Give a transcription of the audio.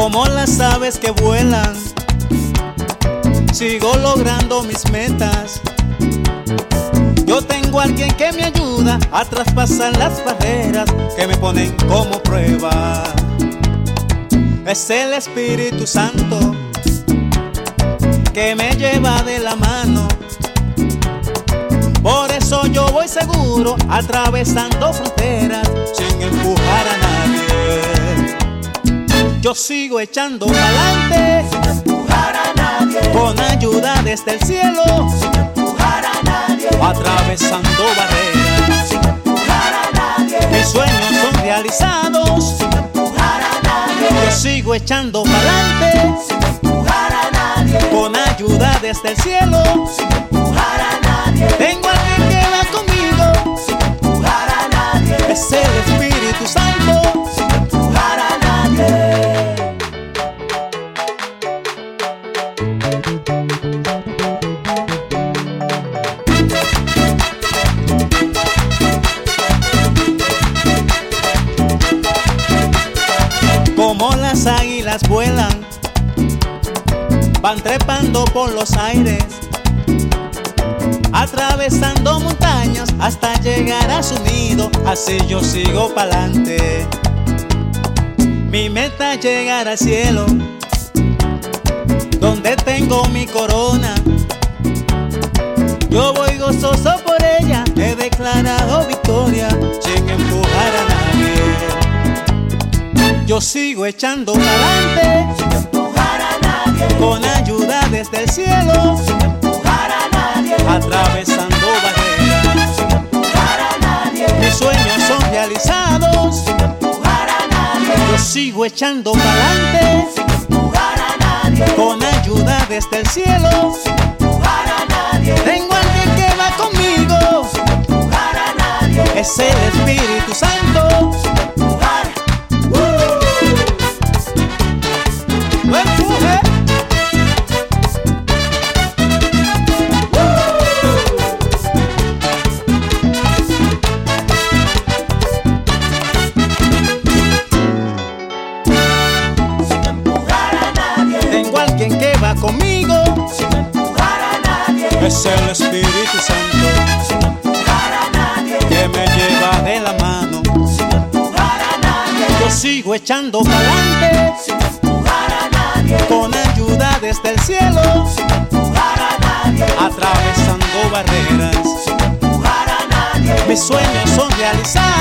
Como las aves que vuelan, sigo logrando mis metas. Yo tengo a alguien que me ayuda a traspasar las barreras que me ponen como prueba. Es el Espíritu Santo que me lleva de la mano. Por eso yo voy seguro, atravesando fronteras, sin empujar a nadie. Yo sigo echando pa'lante, sin empujar a nadie, con ayuda desde el cielo, sin empujar a nadie, atravesando barreras, sin empujar a nadie. Mis sueños son realizados, Sin empujar a nadie, yo sigo echando pa'lante, sin empujar a nadie, con ayuda desde el cielo. sin empujar a nadie, Tengo a alguien que va conmigo, sin empujar a nadie, es el Espíritu Santo. sin empujar a nadie. Como las águilas vuelan, van trepando por los aires, atravesando montañas hasta llegar a su nido. Así yo sigo pa'lante. Mi meta es llegar al cielo, donde tengo mi corona. Yo voy gozoso por ella, he declarado victoria, sin empujar a nadie. Yo sigo echando pa'lante, Sin empujar a nadie, con ayuda desde el cielo, sin empujar a nadie, atravesando barreras. sin empujar a nadie, Mis sueños son realizados, sin empujar a nadie, yo sigo echando pa'lante, sin empujar a nadie, con ayuda desde el cielo. sin empujar a nadie, Tengo a alguien que va conmigo, sin empujar a nadie, es el Espíritu Santo. sin empujar. ¡No empuje! Sin empujar a nadie, Tengo a alguien que va conmigo, sin empujar a nadie, es el Espíritu Santo sin empujar a nadie, que me lleva de la mano. sin empujar a nadie, Yo sigo echando pa'lante, sin empujar a nadie, con ayuda desde el cielo, sin empujar a nadie, atravesando barreras. sin empujar a nadie, Mis sueños son realizados,